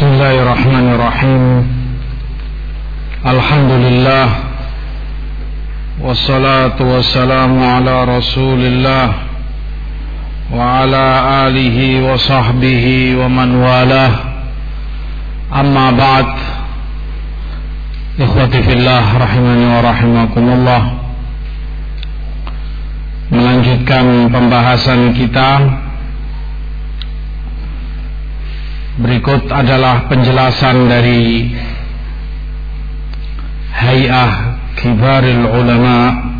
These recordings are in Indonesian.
Bismillahirrahmanirrahim. Alhamdulillah, wassalatu wassalamu ala Rasulillah wa ala alihi wa sahbihi wa man walah. Amma ba'd. Ikhwati fillah rahimani wa rahimakumullah. Melanjutkan pembahasan kita. Berikut adalah penjelasan dari Hay'ah Kibaril Ulama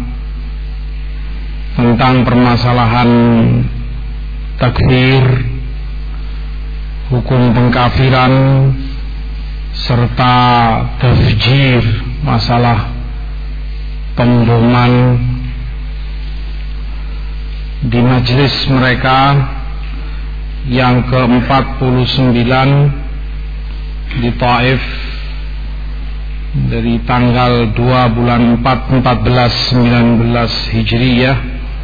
tentang permasalahan takfir, hukum pengkafiran, serta tafjir, masalah pemboman di majlis mereka yang ke-49 di Taif dari tanggal 2 bulan 4 1419 Hijriyah.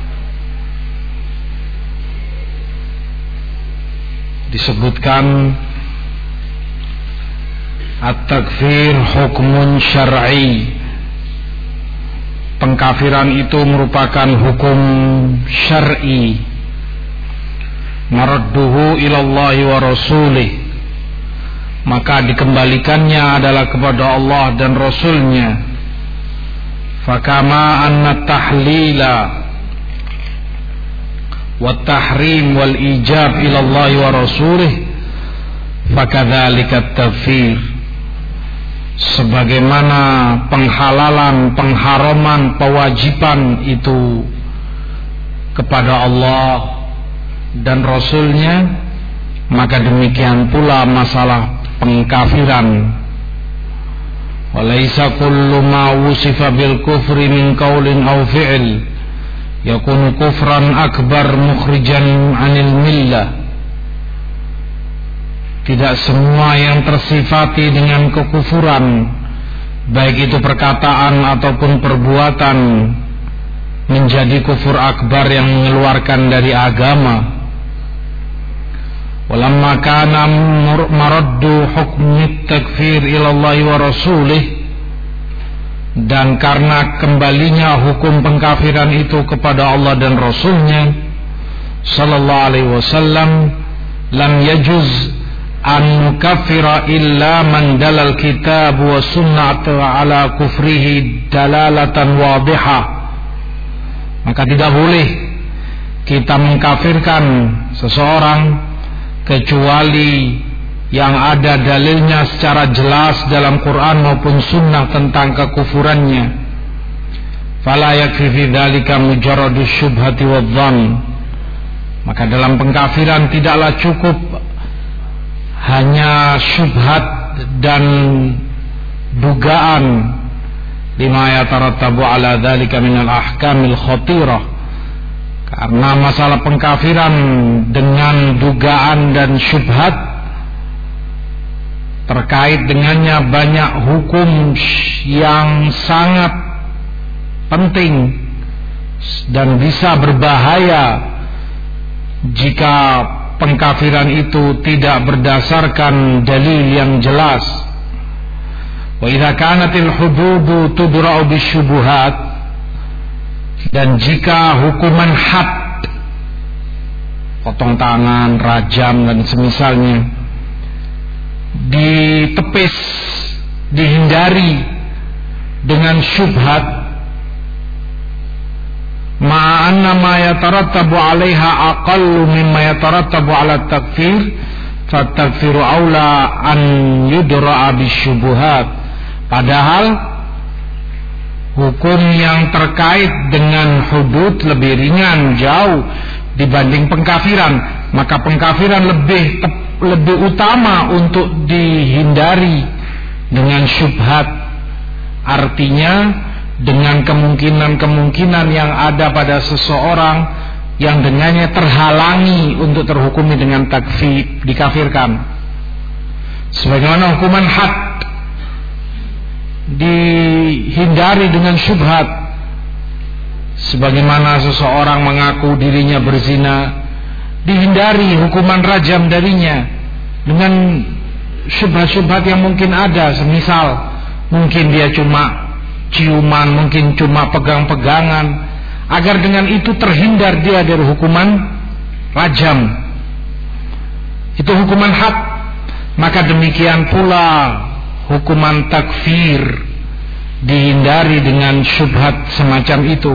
Disebutkan at-takfir hukmun syar'i. Pengkafiran itu merupakan hukum syar'i. Maradduhu ilallahi wa rasulih, maka dikembalikannya adalah kepada Allah dan Rasulnya. Fakama anna tahlila wa tahrim wal ijab ilallahi wa rasulih, fakadzalika at-takfir. Sebagaimana penghalalan, pengharaman, pewajiban itu kepada Allah dan Rasulnya, maka demikian pula masalah pengkafiran. Walaysa kullu ma wusifa bil kufri min qaulin aw fi'l yakunu kufran akbar mukhrijan 'anil millah. Tidak semua yang tersifati dengan kekufuran, baik itu perkataan ataupun perbuatan, menjadi kufur akbar yang mengeluarkan dari agama. Walamma kana maraddu hukmi takfir ilallahi wa rasulih, dan karena kembalinya hukum pengkafiran itu kepada Allah dan Rasulnya sallallahu alaihi wasallam, lam yajuz an nukaffira illa man dalal kitab wa sunnah ala kufrihi dalalatan wadihah. Maka tidak boleh kita mengkafirkan seseorang kecuali yang ada dalilnya secara jelas dalam Quran maupun sunnah tentang kekufurannya. Fala yakfi fi dzalika mujarradus syubhati wadh-dhann. Maka dalam pengkafiran tidaklah cukup hanya syubhat dan dugaan, lima yatarattabu ala dzalika minal ahkamil khatirah. Karena masalah pengkafiran dengan dugaan dan syubhat, terkait dengannya banyak hukum yang sangat penting dan bisa berbahaya jika pengkafiran itu tidak berdasarkan dalil yang jelas. Wa idza kanatil hududu tudra'u bisyubuhat, dan jika hukuman had, potong tangan, rajam dan semisalnya, ditepis, dihindari dengan syubhat, ma'anna ma yatarattabu 'alaiha aqallu mimma yatarattabu 'ala takfir, fatakfiru aula an yudra'a bisyubuhat. Padahal hukum yang terkait dengan hudud lebih ringan jauh dibanding pengkafiran, maka pengkafiran lebih utama untuk dihindari dengan syubhat. Artinya dengan kemungkinan-kemungkinan yang ada pada seseorang yang dengannya terhalangi untuk terhukumi dengan takfir, dikafirkan. Sebagaimana hukuman had dihindari dengan syubhat, sebagaimana seseorang mengaku dirinya berzina, dihindari hukuman rajam darinya dengan syubhat-syubhat yang mungkin ada, semisal mungkin dia cuma ciuman, mungkin cuma pegang-pegangan, agar dengan itu terhindar dia dari hukuman rajam. Itu hukuman had. Maka demikian pula hukuman takfir dihindari dengan syubhat semacam itu.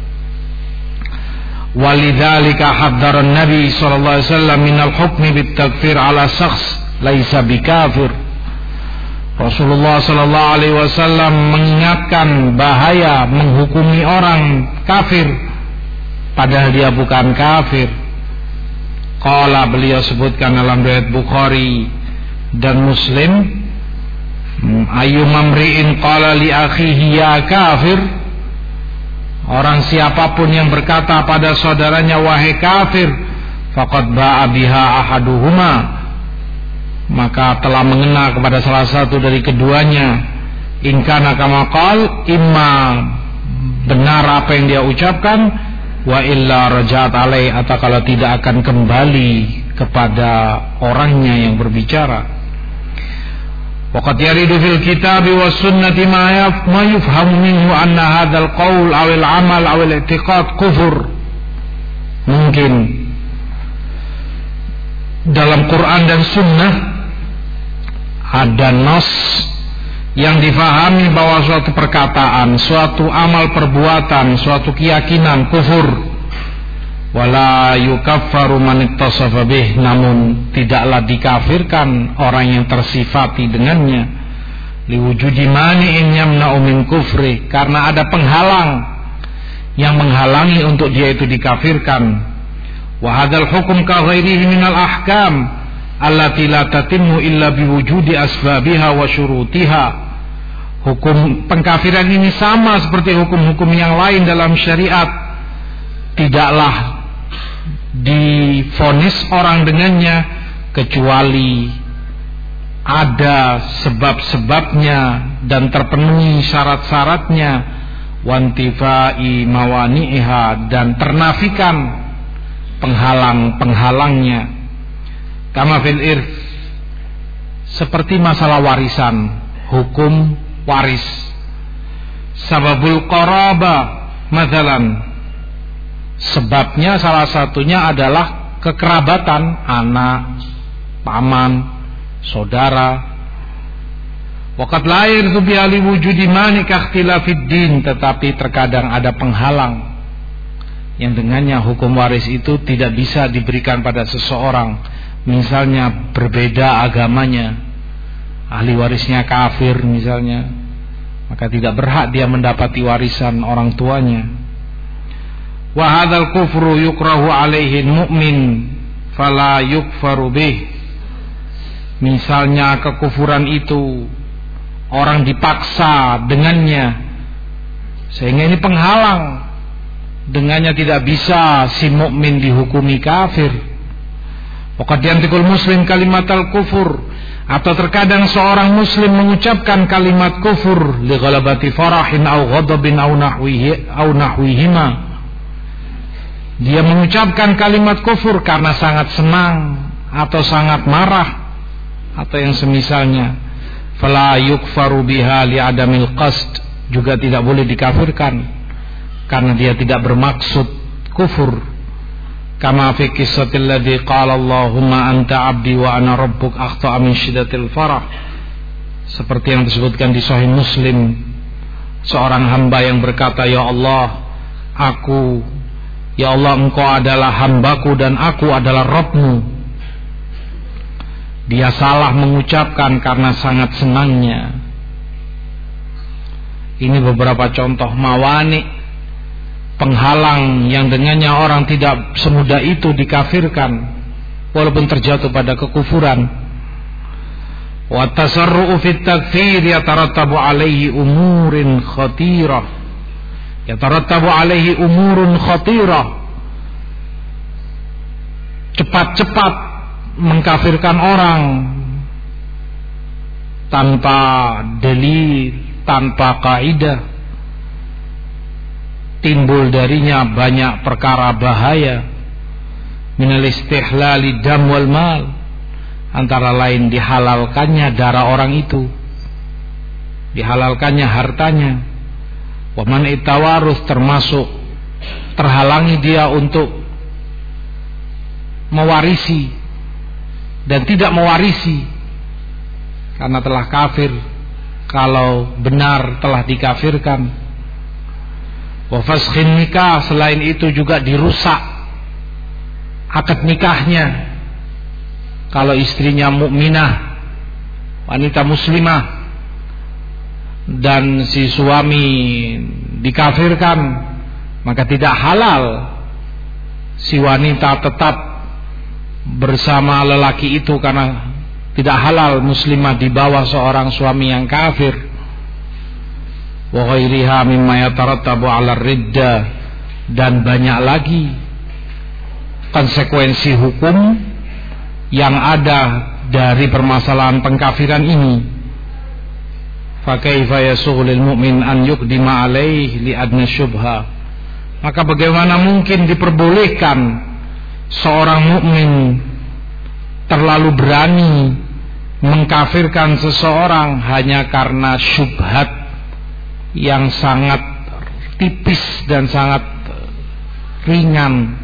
Walidzalika haddara Nabi sallallahu alaihi wasallam minal hukmi bit takfir ala syakhs laisa bikafir. Rasulullah sallallahu alaihi wasallam mengingatkan bahaya menghukumi orang kafir padahal dia bukan kafir. Qala, beliau sebutkan dalam riwayat Bukhari dan Muslim, ayu mamri'in qala li akhihi ya kafir, orang siapapun yang berkata pada saudaranya wahai kafir, faqad ba'a biha ahaduhuma, maka telah mengena kepada salah satu dari keduanya. In kana kama qal, imma benar apa yang dia ucapkan, wa illa raja'at alai, atau kalau tidak akan kembali kepada orangnya yang berbicara. Waqad yaridu fil kitabi was sunnati ma yufhamu minhu anna hadzal qaul aw al amal aw al i'tiqad kufur. Mungkin dalam Quran dan sunnah ada nas yang difahami bahwa suatu perkataan, suatu amal perbuatan, suatu keyakinan kufur. Wala yukaffaru man ittasafa bih, namun tidaklah dikafirkan orang yang tersifati dengannya. Liwujudi mani'in yamna'u min kufri, karena ada penghalang yang menghalangi untuk dia itu dikafirkan. Wa hadzal hukum ka ghairihi minal ahkam allati la tatimmu illa biwujudi asbabiha wa syurutiha. Hukum pengkafiran ini sama seperti hukum-hukum yang lain dalam syariat, tidaklah divonis orang dengannya kecuali ada sebab-sebabnya dan terpenuhi syarat-syaratnya, wantifai mawani'iha, dan ternafikan penghalang-penghalangnya. Kama fil irth, seperti masalah warisan, hukum waris. Sababul qaraba mathalan, sebabnya salah satunya adalah kekerabatan, anak, paman, saudara. Waqad la yarzu bi ali wujudi mani ka ikhtilafid din, tetapi terkadang ada penghalang yang dengannya hukum waris itu tidak bisa diberikan pada seseorang. Misalnya berbeda agamanya, ahli warisnya kafir misalnya, maka tidak berhak dia mendapati warisan orang tuanya. Wa hadzal kufru yukrahu alaihi mu'min fala yukfaru bih. Misalnya kekufuran itu orang dipaksa dengannya, sehingga ini penghalang, dengannya tidak bisa si mukmin dihukumi kafir. Waqad yantiqul muslim kalimatal kufur, atau terkadang seorang muslim mengucapkan kalimat kufur li ghalabati farahin aw ghadabin aw nahwihima. Dia mengucapkan kalimat kufur karena sangat senang atau sangat marah atau yang semisalnya. Fala yukfaru biha li adamil qasd, juga tidak boleh dikafirkan karena dia tidak bermaksud kufur. Kama fi qissatil ladzi qala Allahumma anta 'abdi wa ana rabbuk akhta'a min syiddatil farah, seperti yang disebutkan di Sahih Muslim, seorang hamba yang berkata, ya Allah, ya Allah, engkau adalah hambaku dan aku adalah Rabbmu. Dia salah mengucapkan karena sangat senangnya. Ini beberapa contoh mawani, penghalang yang dengannya orang tidak semudah itu dikafirkan walaupun terjatuh pada kekufuran. Wa tasarru'u fit takfir yatarattabu alaihi umurin khatirah. Yatarattabu alaihi umurun khatirah, cepat-cepat mengkafirkan orang tanpa dalil, tanpa kaidah, timbul darinya banyak perkara bahaya. Minal istihlali dam wal mal, Antara lain dihalalkannya darah orang itu, dihalalkannya hartanya. Wa man itawarus, termasuk terhalangi dia untuk mewarisi dan tidak mewarisi karena telah kafir, kalau benar telah dikafirkan. Wa faskhin nikah, selain itu juga dirusak akad nikahnya. Kalau istrinya mukminah, wanita muslimah, dan si suami dikafirkan, maka tidak halal si wanita tetap bersama lelaki itu, karena tidak halal muslimah di bawah seorang suami yang kafir. Wa ghairiha mimma yatarattabu 'ala ridda, dan banyak lagi konsekuensi hukum yang ada dari permasalahan pengkafiran ini. Fa kaifa yasughul mu'min an yuqdima 'alaihi li adna syubha. Maka bagaimana mungkin diperbolehkan seorang mukmin terlalu berani mengkafirkan seseorang hanya karena syubhat yang sangat tipis dan sangat ringan.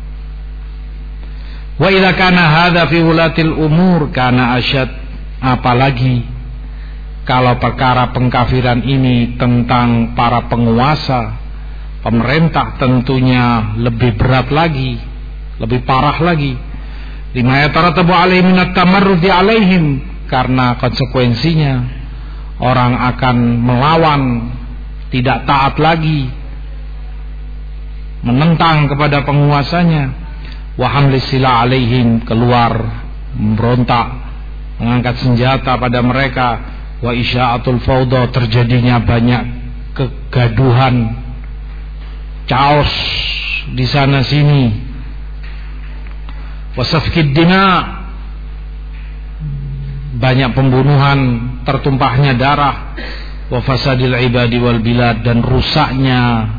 Wa idza kana hadza fi wulatil umur kana asyad, apalagi kalau perkara pengkafiran ini tentang para penguasa, pemerintah, tentunya lebih berat lagi, lebih parah lagi. Lima yatarattabu alaihim minat tamarrudi alaihim, karena konsekuensinya orang akan melawan, tidak taat lagi, menentang kepada penguasanya. Wa hamlis sila alaihim, keluar memberontak, mengangkat senjata pada mereka. Wa isya'atul fawda, terjadinya banyak kegaduhan, chaos di sana sini. Wa safkid dina, banyak pembunuhan, tertumpahnya darah. Wa fasadil ibadi wal bilad, dan rusaknya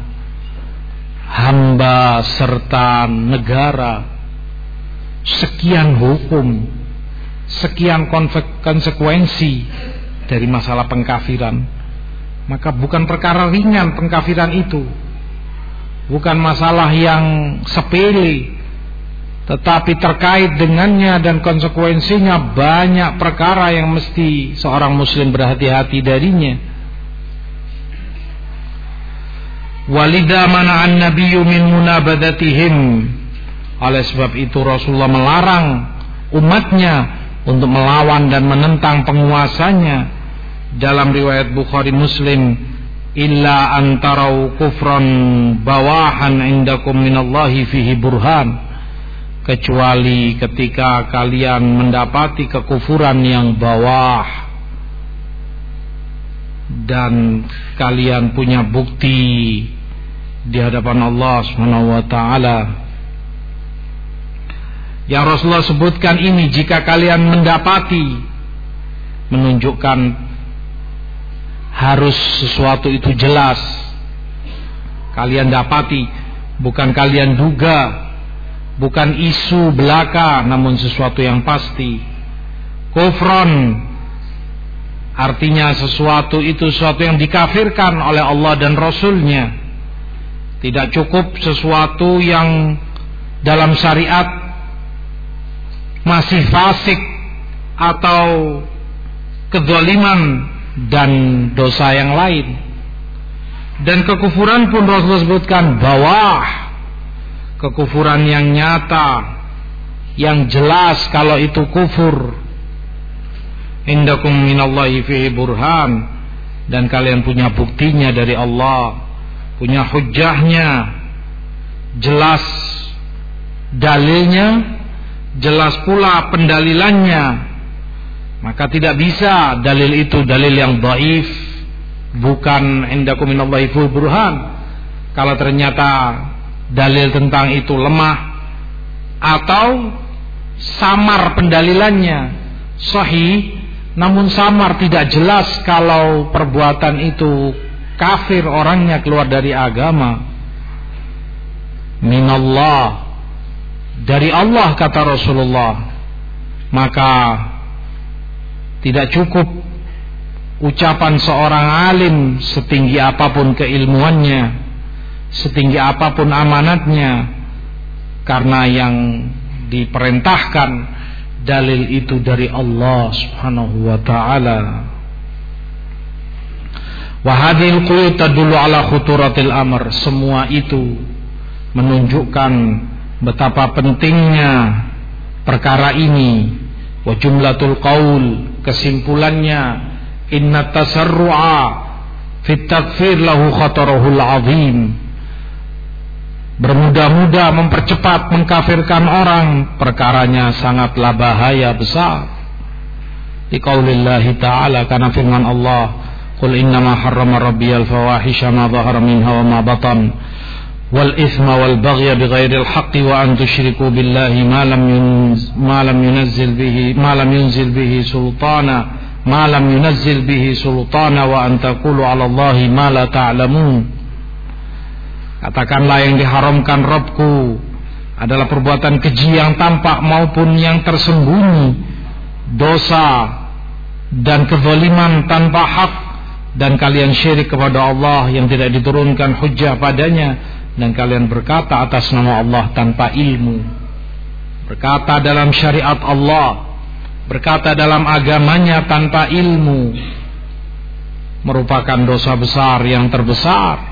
hamba serta negara. Sekian hukum, sekian konsekuensi dari masalah pengkafiran. Maka bukan perkara ringan pengkafiran itu, bukan masalah yang sepele, tetapi terkait dengannya dan konsekuensinya banyak perkara yang mesti seorang muslim berhati-hati darinya. Walidha mana'an nabiyyu min munabadatihim, oleh sebab itu Rasulullah melarang umatnya untuk melawan dan menentang penguasanya. Dalam riwayat Bukhari Muslim, illa antarau kufran bawahan indakum minallahi fihi burhan, kecuali ketika kalian mendapati kekufuran yang bawah dan kalian punya bukti di hadapan Allah Subhanahu wa taala. Yang Rasulullah sebutkan ini, jika kalian mendapati, menunjukkan harus sesuatu itu jelas kalian dapati, bukan kalian duga, bukan isu belaka, namun sesuatu yang pasti. Kufron artinya sesuatu itu sesuatu yang dikafirkan oleh Allah dan Rasulnya. Tidak cukup sesuatu yang dalam syariat masih fasik atau kezaliman dan dosa yang lain. Dan kekufuran pun Rasulullah sebutkan bawah, kekufuran yang nyata, yang jelas kalau itu kufur. Indakum minallahi fihi burhan, dan kalian punya buktinya dari Allah, punya hujjahnya, jelas dalilnya, jelas pula pendalilannya. Maka tidak bisa dalil itu dalil yang dhaif, bukan indakum minallahi fihi burhan. Kalau ternyata dalil tentang itu lemah atau samar pendalilannya, sahih namun samar, tidak jelas kalau perbuatan itu kafir, orangnya keluar dari agama. Minallah, dari Allah kata Rasulullah. maka tidak cukup ucapan seorang alim setinggi apapun keilmuannya, setinggi apapun amanatnya, karena yang diperintahkan dalil itu dari Allah Subhanahu wa taala. Wa hadhil quyut tadullu ala khuturatil amr. Semua itu menunjukkan betapa pentingnya perkara ini. Wa jumlatul qaul, kesimpulannya, inna tasarru'a fit takfir lahu khatarahul azim. Bermudah-mudah mempercepat mengkafirkan orang, perkaranya sangatlah bahaya besar. Di qaulillahi ta'ala, karena firman Allah, qul innama harrama rabbiyal fawahisha ma dhahara minha wa ma batan wal ithma wal baghya bighairil haqqi wa an tusyriku billahi ma lam yunzil bihi sultana wa an taqulu 'ala Allahi ma la ta'lamun. Katakanlah yang diharamkan Rabbku adalah perbuatan keji yang tampak maupun yang tersembunyi, dosa dan kezaliman tanpa hak, dan kalian syirik kepada Allah yang tidak diturunkan hujjah padanya, dan kalian berkata atas nama Allah tanpa ilmu. Berkata dalam syariat Allah, berkata dalam agamanya tanpa ilmu, merupakan dosa besar yang terbesar.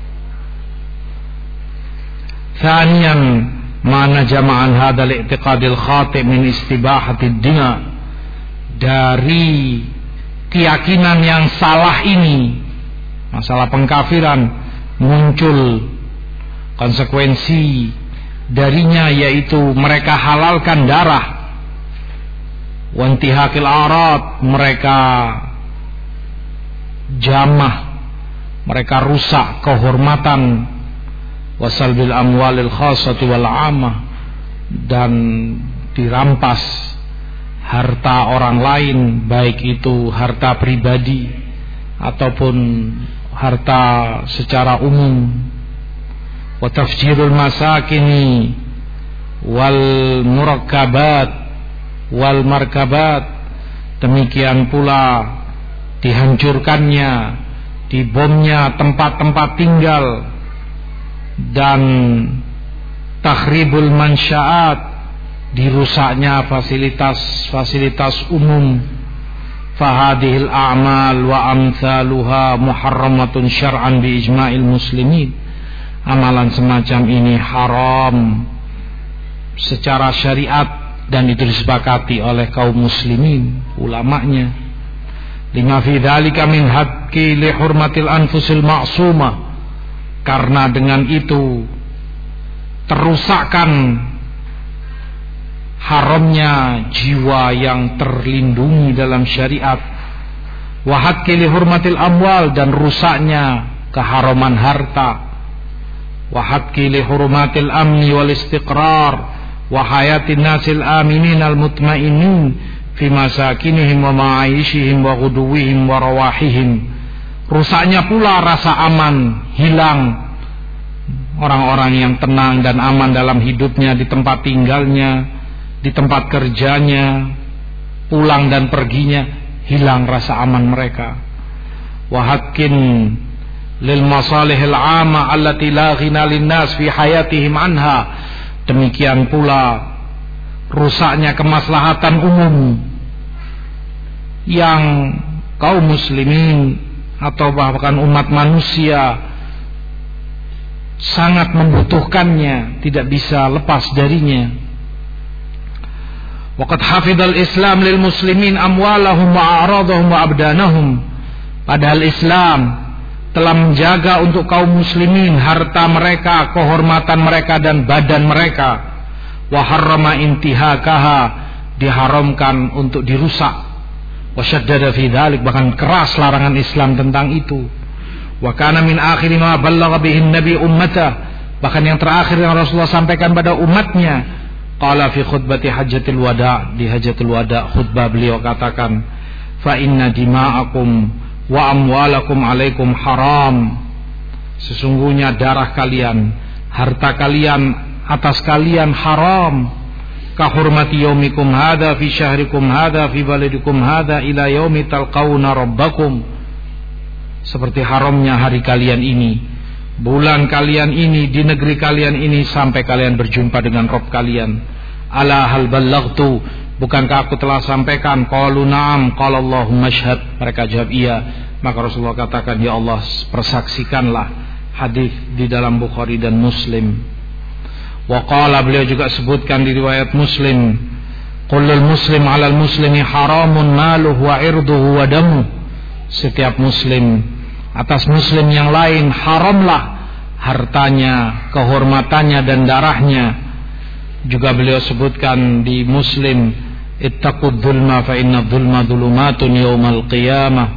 Thaniyan, mana jama'an hadal i'tiqadil khati' min istibahatid dina. Dari keyakinan yang salah ini, masalah pengkafiran, muncul konsekuensi darinya, yaitu mereka halalkan darah, wantihakil arad, mereka jamah, mereka rusak kehormatan, wasalbil amwalil khassati wal 'amah, dan dirampas harta orang lain, baik itu harta pribadi ataupun harta secara umum. Wa tafjirul masakini wal murakkabat wal markabat, demikian pula dihancurkannya, dibomnya tempat-tempat tinggal, dan takhribul mansyaat, dirusaknya fasilitas umum. Fahadihil a'mal wa amthaluha muharramatun syar'an bi ijma'il muslimin. Amalan semacam ini haram secara syariat dan itu disepakati oleh kaum muslimin, ulamanya. Lima fi dzalika min haqqi li hurmatil anfusil ma'sumah, karena dengan itu terusakkan haramnya jiwa yang terlindungi dalam syariat. Wa haqqi li hurmatil amwal, dan rusaknya keharaman harta. Wa haqqi li hurmatil amni wal istiqrar wa hayatin nasil aminin al mutmainin fi masakinihim wa ma'aishihim wa ghuduwihim wa rawahihim. Rusaknya pula rasa aman, hilang orang-orang yang tenang dan aman dalam hidupnya, di tempat tinggalnya, di tempat kerjanya, pulang dan perginya, hilang rasa aman mereka. Wa haqqin lil masalihil 'amma allati la ghina linnas fi hayatihim anha. Demikian pula rusaknya kemaslahatan umum yang kaum muslimin atau bahkan umat manusia sangat membutuhkannya, tidak bisa lepas darinya. Waqad hafidhal Islam lil muslimin amwalahum wa a'radahum wa abdanahum. Padahal Islam telah menjaga untuk kaum muslimin harta mereka, kehormatan mereka dan badan mereka. Wa harrama intihakaha, diharamkan untuk dirusak. Wa syaddada fi dzalik, bahkan keras larangan Islam tentang itu. Wa kana min akhir ma ballagha bihi nabi ummata, bahkan yang terakhir yang Rasulullah sampaikan pada umatnya, qala fi khutbati hajjatil wada, di hajjatul wada khutbah beliau katakan, fa inna dima'akum wa amwalakum alaikum haram. Sesungguhnya darah kalian, harta kalian atas kalian haram. ka hurmati yaumikum hadza fi syahrikum hadza fi baladikum hadza ila yaumi talqauna rabbakum, seperti haramnya hari kalian ini, bulan kalian ini, di negeri kalian ini, sampai kalian berjumpa dengan Rabb kalian. Ala hal ballaghtu, bukankah aku telah sampaikan? Qalu na'am, qala Allahumma syhad. Mereka jawab iya. Maka Rasulullah katakan, ya Allah, persaksikanlah. Hadis di dalam Bukhari dan Muslim. Wa qala, beliau juga sebutkan di riwayat Muslim, kullul muslim 'alal muslimi haramun maluhu wa 'irduhu wa damuh. Setiap muslim atas muslim yang lain haramlah hartanya, kehormatannya dan darahnya. Juga beliau sebutkan di Muslim, ittaqud dzulma fa inna dzulma dzulumatun yaumal qiyamah.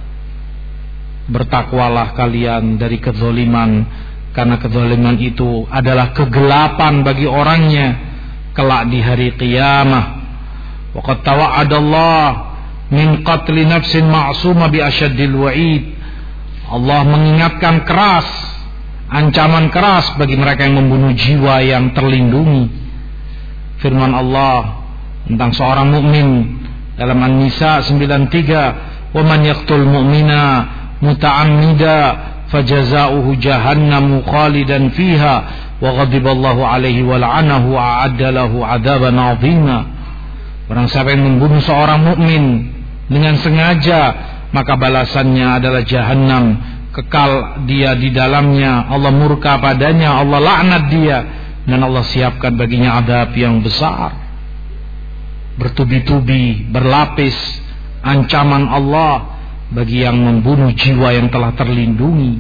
Bertakwalah kalian dari kezaliman, karena kezaliman itu adalah kegelapan bagi orangnya kelak di hari qiyamah. Wa qad tawa'adallah min qatli nafsin ma'suma bi asyaddil wa'id. Allah mengingatkan keras, ancaman keras bagi mereka yang membunuh jiwa yang terlindungi. Firman Allah tentang seorang mukmin dalam An-Nisa 93, wa man yaqtul mu'mina muta'ammida fajaza'uhu jahannamu khalidan fiha wa ghadiballahu alaihi wa la'anahu wa a'adda lahu 'adzaban 'azima. Barang siapa yang membunuh seorang mukmin dengan sengaja, maka balasannya adalah jahannam, kekal dia di dalamnya, Allah murka padanya, Allah laknat dia, dan Allah siapkan baginya adab yang besar. Bertubi-tubi, berlapis ancaman Allah bagi yang membunuh jiwa yang telah terlindungi.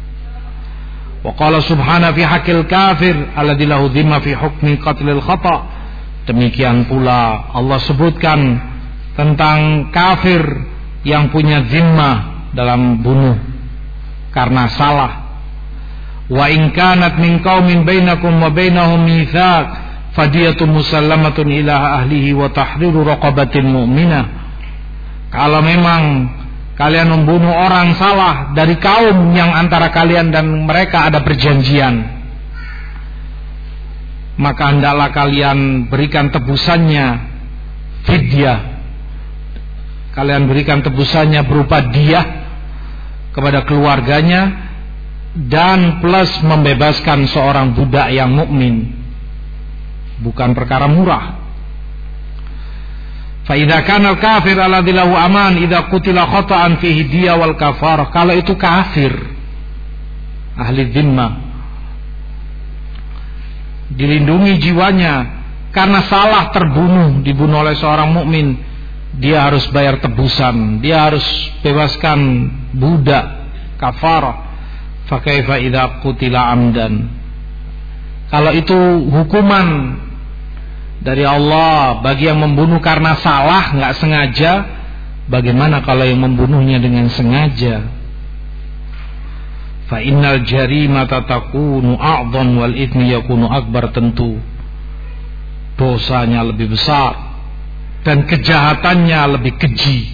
Wa qala subhanahu fi haqqil kafir alladzi lahu dhimma fi hukmi qatlil khata. Demikian pula Allah sebutkan tentang kafir yang punya zimmah dalam bunuh karena salah. Wa in kanat min qaumin bainakum wa bainahum mitsaq fadiyatun musallamatun ila ahlihi wa tahriru raqabatin mu'minah. Kalau memang kalian membunuh orang salah dari kaum yang antara kalian dan mereka ada perjanjian, maka hendaklah kalian berikan tebusannya, fidyah. Kalian berikan tebusannya berupa diyah kepada keluarganya, dan plus membebaskan seorang budak yang mukmin. Bukan perkara murah. Fa idza kana al-kafir alladzi lahu aman idza qutila khata'an fihi diyah wal kafarah. Kalau itu kafir ahli zimmah, dilindungi jiwanya karena salah terbunuh, dibunuh oleh seorang mukmin, dia harus bayar tebusan, dia harus bebaskan budak, kafarah. Fa kaifa idza qutila amdan. Kalau itu hukuman dari Allah bagi yang membunuh karena salah, enggak sengaja, bagaimana kalau yang membunuhnya dengan sengaja? Fa innal jarimata takunu a'dhan wal itsmi yakunu akbar. Tentu dosanya lebih besar dan kejahatannya lebih keji.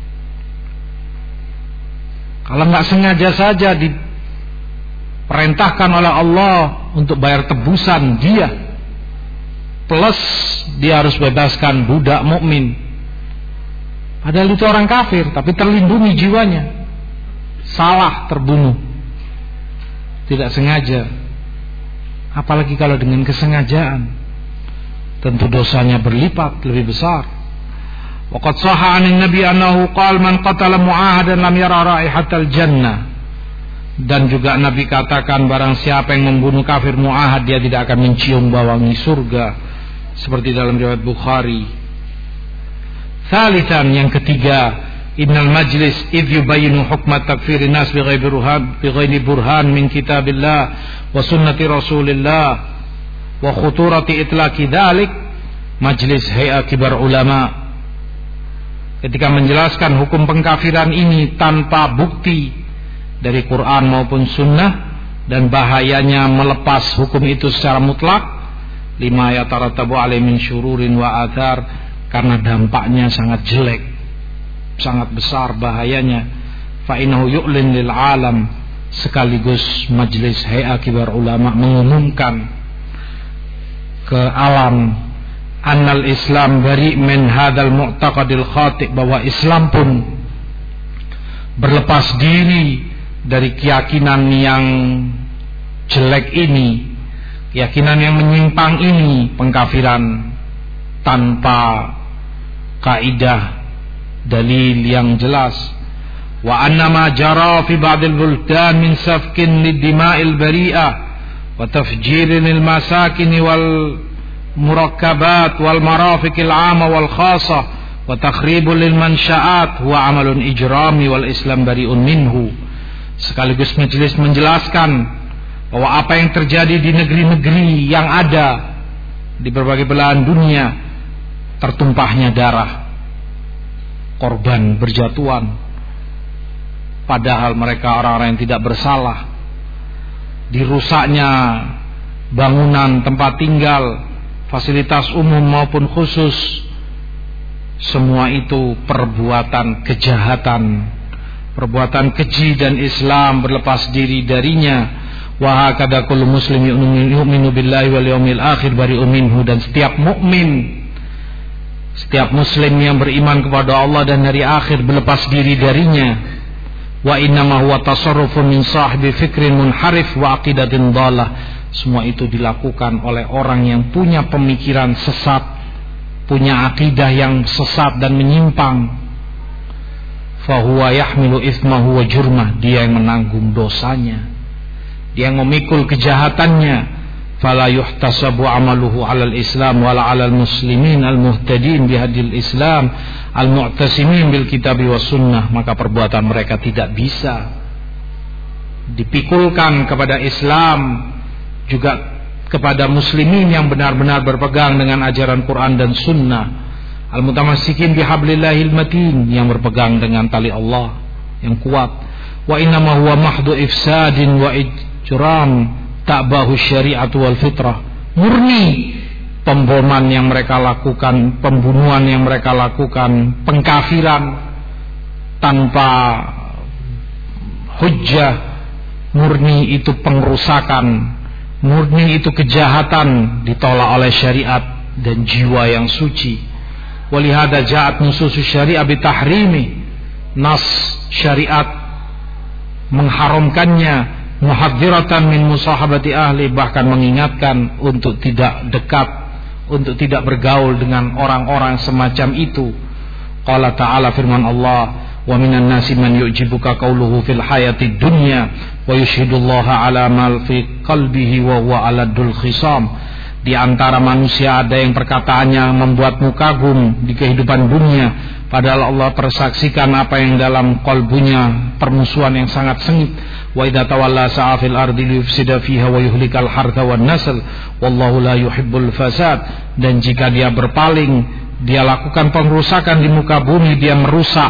Kalau enggak sengaja saja diperintahkan oleh Allah untuk bayar tebusan dia, plus dia harus bebaskan budak mukmin, padahal itu orang kafir tapi terlindungi jiwanya, salah terbunuh, tidak sengaja. Apalagi kalau dengan kesengajaan, tentu dosanya berlipat lebih besar. Waqad sahha 'anil nabi annahu qala man qatala mu'ahadan lam yara raihatal jannah. Dan juga Nabi katakan, barang siapa yang membunuh kafir mu'ahad, dia tidak akan mencium bau wangi surga, seperti dalam riwayat Bukhari. Thalithan, yang ketiga, innal majlis idh yubayyinu hukma takfirin nas bi ghairi burhan min kitabillah wa sunnati rasulillah wa khuturati itlaqi dzalik. Majlis hay'a kibar ulama ketika menjelaskan hukum pengkafiran ini tanpa bukti dari Quran maupun sunnah, dan bahayanya melepas hukum itu secara mutlak, lima yatarattabu alaihi min syururin wa athar, karena dampaknya sangat jelek, sangat besar bahayanya. Fa innahu yu'lin lil alam, sekaligus majlis hay'a kibar ulama mengumumkan ke alam annal Islam bari min hadzal mu'taqadil khati', bahwa Islam pun berlepas diri dari keyakinan yang jelek ini, keyakinan yang menyimpang ini, pengkafiran tanpa kaidah dalil yang jelas. Wa annama jara fi ba'dil buldan min safkin lidima'il bari'ah wa tafjirin lil masakin wal murakkabat wal marafiqil 'amma wal khassa wa takhribul lil mansya'at huwa amalun ijrami wal Islam bari'un minhu. Sekaligus majelis menjelaskan bahwa apa yang terjadi di negeri-negeri yang ada di berbagai belahan dunia, tertumpahnya darah, korban berjatuhan, padahal mereka orang-orang yang tidak bersalah, dirusaknya bangunan tempat tinggal, fasilitas umum maupun khusus, semua itu perbuatan kejahatan, perbuatan keji, dan Islam berlepas diri darinya. Wa hakadha kullu muslim yu'minu billahi wal yawmil akhir bari'un minhu, dan setiap mukmin, setiap muslim yang beriman kepada Allah dan hari akhir berlepas diri darinya. Wa innama huwa tasarrufun min sahibi fikrin munharif wa aqidatin dhalah. Semua itu dilakukan oleh orang yang punya pemikiran sesat, punya akidah yang sesat dan menyimpang. Fa huwa yahmilu itsmahu wa jurmah, dia yang menanggung dosanya, dia yang memikul kejahatannya. Fala yuhtasabu amaluhu 'alal Islam wala 'alal muslimin al-muhtadin bihadil Islam al-mu'tasimin bil kitabi was sunnah. Maka perbuatan mereka tidak bisa dipikulkan kepada Islam, juga kepada muslimin yang benar-benar berpegang dengan ajaran Quran dan sunnah, al-mutamassikin bihablillahil matin, yang berpegang dengan tali Allah yang kuat. Wa innama huwa mahdu ifsadin wa ijram ta'bahu syari'atu wal fitrah. Murni pemboman yang mereka lakukan, pembunuhan yang mereka lakukan, pengkafiran tanpa hujjah, murni itu pengrusakan, murni itu kejahatan, ditolak oleh syariat dan jiwa yang suci. Walihada ja'at nususus syari'ah bitahrimi, nas syariat mengharamkannya, muhadziratan min musahabati ahli, bahkan mengingatkan untuk tidak dekat, untuk tidak bergaul dengan orang-orang semacam itu. Qala ta'ala, firman Allah, wa minan nasi man yu'jibuka qawluhu fil hayatid dunya wa yushhidullaha ala ma fi qalbihi wa huwa aladul khisam. Di antara manusia ada yang perkataannya membuatmu kagum di kehidupan dunia, padahal Allah persaksikan apa yang dalam kalbunya, permusuhan yang sangat sengit. Wa idza tawalla sa'a fil ardi liyufsida fiha wa yuhlikal hartha wan nasl wallahu la yuhibbul fasad. Dan jika dia berpaling, dia lakukan pengrusakan di muka bumi, dia merusak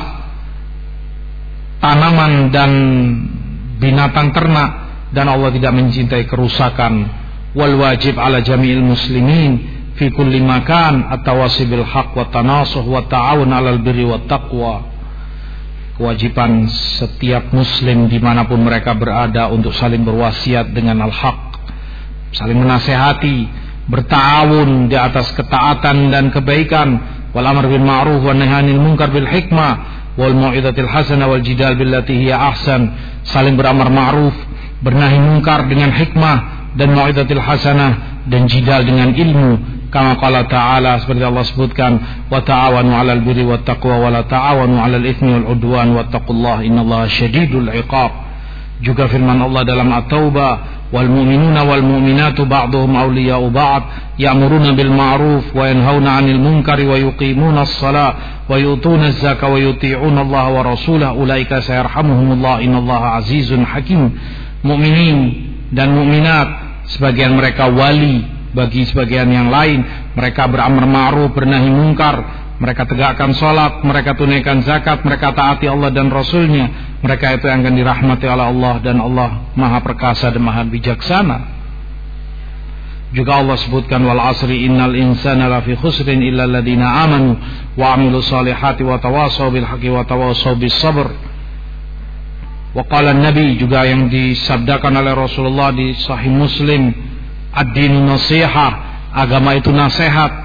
tanaman dan binatang ternak, dan Allah tidak mencintai kerusakan. Wal wajib ala jami'il muslimin fi kulli makan at-tawasi bil haqq wa tanasuh wa ta'awun 'alal birri wat taqwa. Kewajiban setiap muslim dimanapun mereka berada untuk saling berwasiat dengan al-haq, saling menasehati, berta'awun di atas ketaatan dan kebaikan, wal amr bil ma'ruf wa nahy 'anil munkar bil hikmah wal mau'izatil hasanah wal jidal billati hiya ahsan. Saling beramar ma'ruf, bernahi munkar dengan hikmah dan mau'izatil hasanah, dan jidal dengan ilmu. Kama qala ta'ala, seperti Allah sebutkan, wa ta'awanu 'alal birri wat taqwa wa la ta'awanu 'alal itsmi wal 'udwan wattaqullaha innallaha syadidul 'iqab. Juga firman Allah dalam At-Taubah, wal mu'minuna wal mu'minatu ba'dhuhum awliya'u ba'd ya'muruna bil ma'ruf wa yanhauna 'anil munkari wa yuqimuna as-salata wa yu'tuna az-zakata wa yuti'una Allah wa rasulahu ulaika sayarhamuhumullah innallaha 'azizun hakim. Mukminin dan mukminat, sebagian mereka wali bagi sebagian yang lain, mereka beramar ma'ruf, bernahi mungkar, mereka tegakkan salat, mereka tunaikan zakat, mereka taati Allah dan Rasulnya, mereka itu yang akan dirahmati oleh Allah, dan Allah maha perkasa dan maha bijaksana. Juga Allah sebutkan, wal asri innal insana lafi khusrin illa alladziina amanu wa 'amilus solihati wa tawassaw bil haqqi wa tawassaw bis sabr. Wa qala Nabi, juga yang disabdakan oleh Rasulullah di Sahih Muslim, ad-dinu nasihah, agama itu nasihat.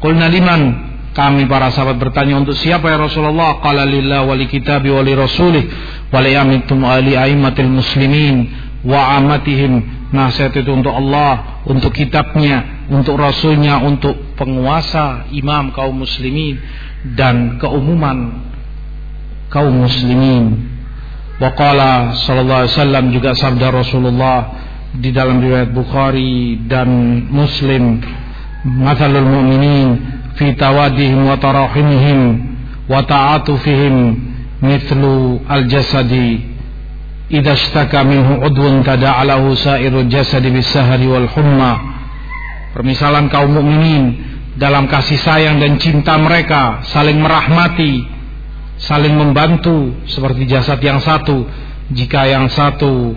Qulna liman? Kami para sahabat bertanya, untuk siapa ya Rasulullah? Qala lillah wa li kitabi wa li rasulih wa li a'immatil muslimin wa amatihim. Nasihat itu untuk Allah, untuk kitabnya, untuk rasulnya, untuk penguasa, imam kaum muslimin dan keumuman kaum muslimin. Wa qala sallallahu alaihi wasallam, juga sabda Rasulullah di dalam riwayat Bukhari dan Muslim, mathalul mu'minin fi tawadihim wa tarahimihim wa ta'atufihim mithlu al-jasadi idza ishtaka minhu udwun tada'alahu sairul jasadi bis-sahri wal humma. Permisalan kaum mukminin dalam kasih sayang dan cinta mereka, saling merahmati, saling membantu seperti jasad yang satu. Jika yang satu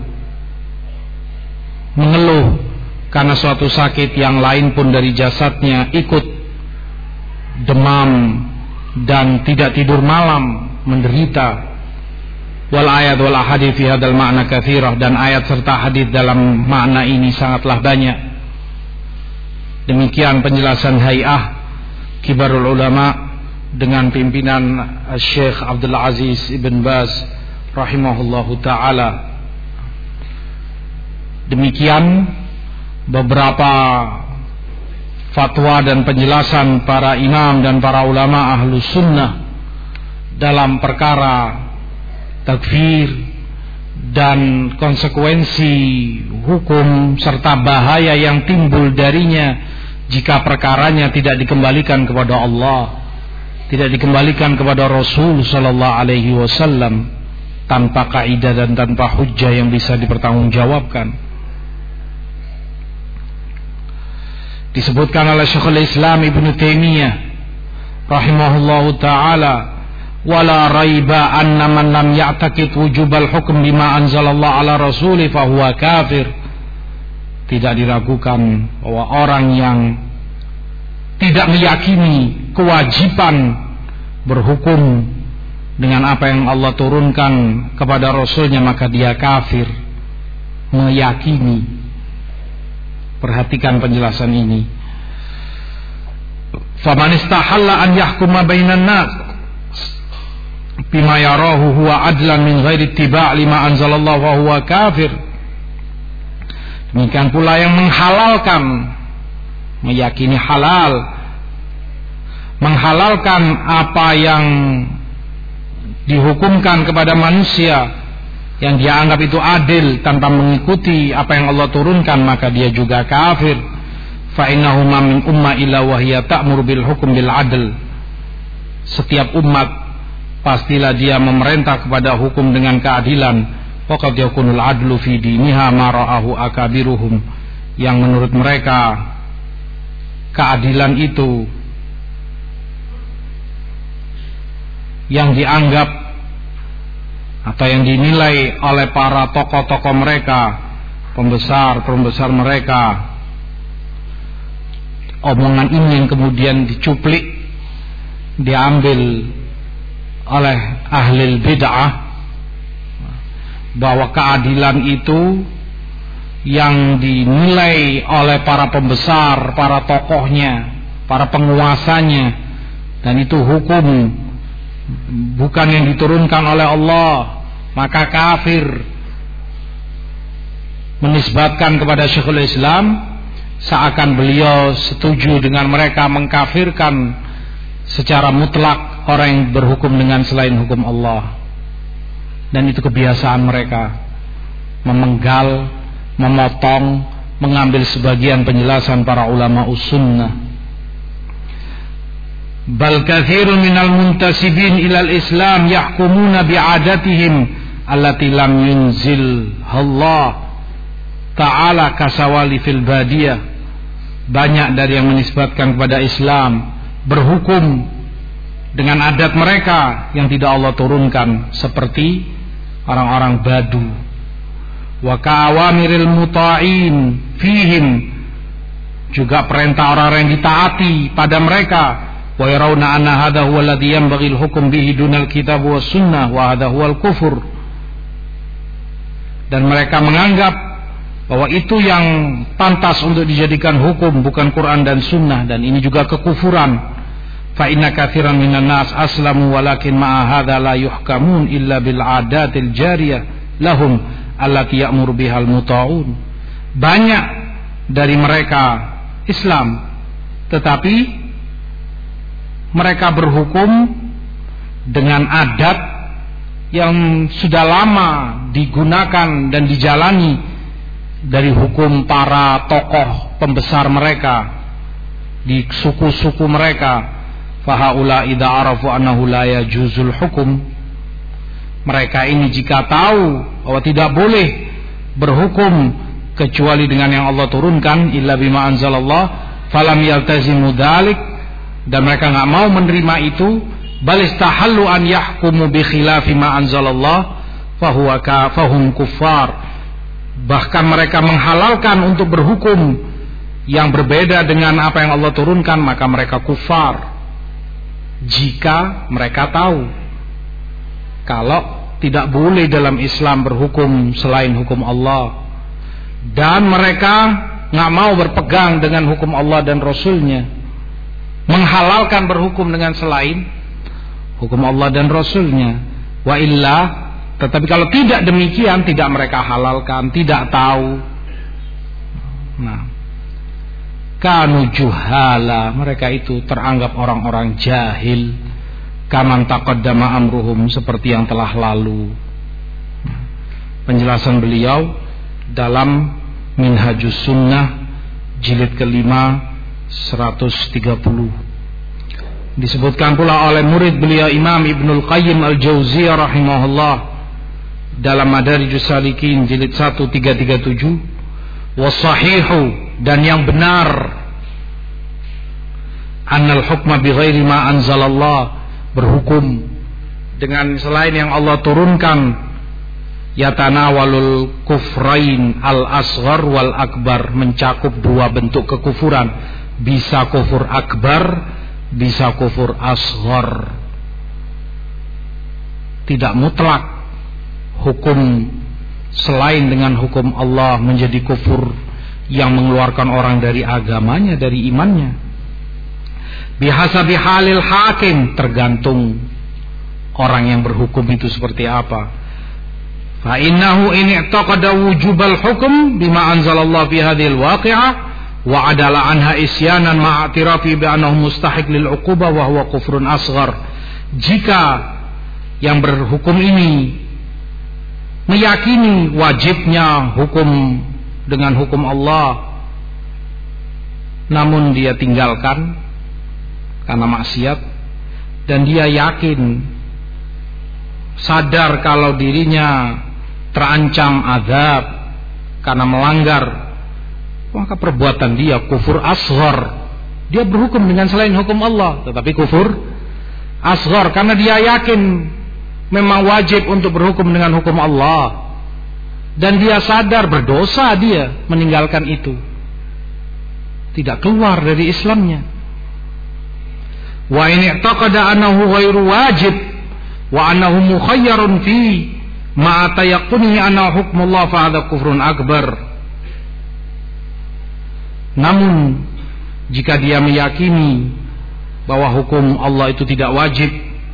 mengeluh karena suatu sakit, yang lain pun dari jasadnya ikut demam dan tidak tidur malam, menderita. Wal ayat wal ahadits fi hadzal ma'na katsirah, dan ayat serta hadis dalam makna ini sangatlah banyak. Demikian penjelasan Hay'ah Kibarul Ulama dengan pimpinan Syekh Abdul Aziz Ibn Baz rahimahullahu taala. Demikian beberapa fatwa dan penjelasan para imam dan para ulama ahlu sunnah dalam perkara takfir dan konsekuensi hukum serta bahaya yang timbul darinya jika perkaranya tidak dikembalikan kepada Allah, tidak dikembalikan kepada Rasul sallallahu alaihi wasallam, tanpa kaidah dan tanpa hujjah yang bisa dipertanggungjawabkan. Disebutkan oleh Syekhul Islam Ibnu Taimiyah rahimahullahu taala, wala raiba anna man lam ya'taqid wujubal hukm bima anzalallahu ala rasuli fa huwa kafir. Tidak diragukan bahwa orang yang tidak meyakini kewajiban berhukum dengan apa yang Allah turunkan kepada Rasulnya, maka dia kafir. Meyakini. Perhatikan penjelasan ini. Faman istahalla an yahkuma bainan nas bima yarahu huwa adlan min ghairi ittiba' lima anzalallahu wa huwa kafir. Demikian pula yang menghalalkan, meyakini halal, menghalalkan apa yang dihukumkan kepada manusia yang dia anggap itu adil tanpa mengikuti apa yang Allah turunkan, maka dia juga kafir. Fa innahu ma min umma illa wa hiya ta'muru bil hukm bil adl. Setiap umat pastilah dia memerintah kepada hukum dengan keadilan. Wa qad yakunul adlu fi diniha ma ra'ahu akabiruhum. Yang menurut mereka keadilan itu yang dianggap atau yang dinilai oleh para tokoh-tokoh mereka, pembesar-pembesar mereka. Omongan ini yang kemudian dicuplik, diambil oleh ahli bid'ah, bahwa keadilan itu yang dinilai oleh para pembesar, para tokohnya, para penguasanya, dan itu hukum bukan yang diturunkan oleh Allah, maka kafir. Menisbatkan kepada Syekhul Islam seakan beliau setuju dengan mereka mengkafirkan secara mutlak orang yang berhukum dengan selain hukum Allah. Dan itu kebiasaan mereka, memenggal, memotong, mengambil sebagian penjelasan para ulama us-sunnah. Bal katsirun minal muntasibin ilal Islam yahkumuna bi'adatihim allati lam yunzil Allah ta'ala kasawali fil badiyah. Banyak dari yang menisbatkan kepada Islam berhukum dengan adat mereka yang tidak Allah turunkan, seperti orang-orang Badu. Wa ka'awamiril muta'in fihim, juga perintah orang-orang yang ditaati pada mereka. Wa yarawna anna hadha huwa alladhi yanbaghi al-hukm bihi dunal kitab was sunnah wa hadha huwa al-kufur. Dan mereka menganggap bahwa itu yang pantas untuk dijadikan hukum, bukan Quran dan Sunnah, dan ini juga kekufuran. Fa inna katsiran minan nas aslamu walakin ma'a hadza la yuhkamun illa bil 'adatil jariyah lahum allati ya'muru bihal muta'un. Banyak dari mereka Islam, tetapi mereka berhukum dengan adat yang sudah lama digunakan dan dijalani dari hukum para tokoh pembesar mereka di suku-suku mereka. Fahaula idza arafu annahu la yajuzul hukum, mereka ini jika tahu bahwa tidak boleh berhukum kecuali dengan yang Allah turunkan, illa bima anzalallah, falam yaltazimu dzalik, dan mereka enggak mau menerima itu, bal istahallu an yahkumu bi khilafi ma anzalallah fahum kuffar, bahkan mereka menghalalkan untuk berhukum yang berbeda dengan apa yang Allah turunkan, maka mereka kufar. Jika mereka tahu kalau tidak boleh dalam Islam berhukum selain hukum Allah, dan mereka nggak mau berpegang dengan hukum Allah dan Rasulnya, menghalalkan berhukum dengan selain hukum Allah dan Rasulnya. Wa illa, tetapi kalau tidak demikian, tidak mereka halalkan, tidak tahu, nah, kanu juhala, mereka itu teranggap orang-orang jahil, kaman taqaddama amruhum, seperti yang telah lalu. Penjelasan beliau dalam Minhajus Sunnah jilid kelima 130. Disebutkan pula oleh murid beliau Imam Ibnul Qayyim Al-Jauziyah rahimahullah dalam Madarijus Salikin jilid 1 337, wasahihu, dan yang benar, annal hukma bighairi ma anzalallah, berhukum dengan selain yang Allah turunkan, yatanawalul kufrain al asghar wal akbar, mencakup dua bentuk kekufuran, bisa kufur akbar, bisa kufur asghar. Tidak mutlak hukum selain dengan hukum Allah menjadi kufur yang mengeluarkan orang dari agamanya, dari imannya. Bihasabi halil hakim, tergantung orang yang berhukum itu seperti apa. Fa innahu in i'taqada wujubal hukm bima anzalallah fi hadhil waqi'ah wa adala anha isyanan ma'atirafi bi annahu mustahiq lil 'uqubah wa huwa kufrun asghar. Jika yang berhukum ini meyakini wajibnya hukum dengan hukum Allah, namun dia tinggalkan karena maksiat, dan dia yakin, sadar kalau dirinya terancam azab karena melanggar, maka perbuatan dia kufur asghar. Dia berhukum dengan selain hukum Allah, tetapi kufur asghar, karena dia yakin memang wajib untuk berhukum dengan hukum Allah, dan dia sadar berdosa dia meninggalkan itu, tidak keluar dari Islamnya. Wa in i'taqada annahu ghairu wajib wa annahu mukhayyarun fi ma tayaqquni anna hukmullah fa hadha kufrun akbar. Namun jika dia meyakini bahwa hukum Allah itu tidak wajib,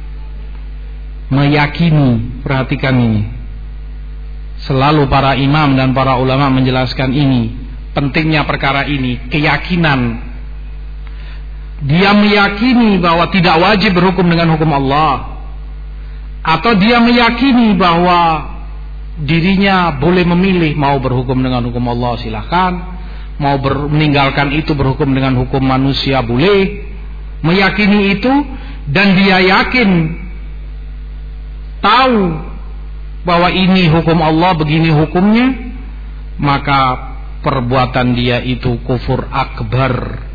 meyakini, perhatikan ini, selalu para imam dan para ulama menjelaskan ini, pentingnya perkara ini, keyakinan. Dia meyakini bahwa tidak wajib berhukum dengan hukum Allah, atau dia meyakini bahwa dirinya boleh memilih, mau berhukum dengan hukum Allah silahkan, mau meninggalkan itu berhukum dengan hukum manusia boleh. Meyakini itu, dan dia yakin, tahu bahwa ini hukum Allah, begini hukumnya, maka perbuatan dia itu kufur akbar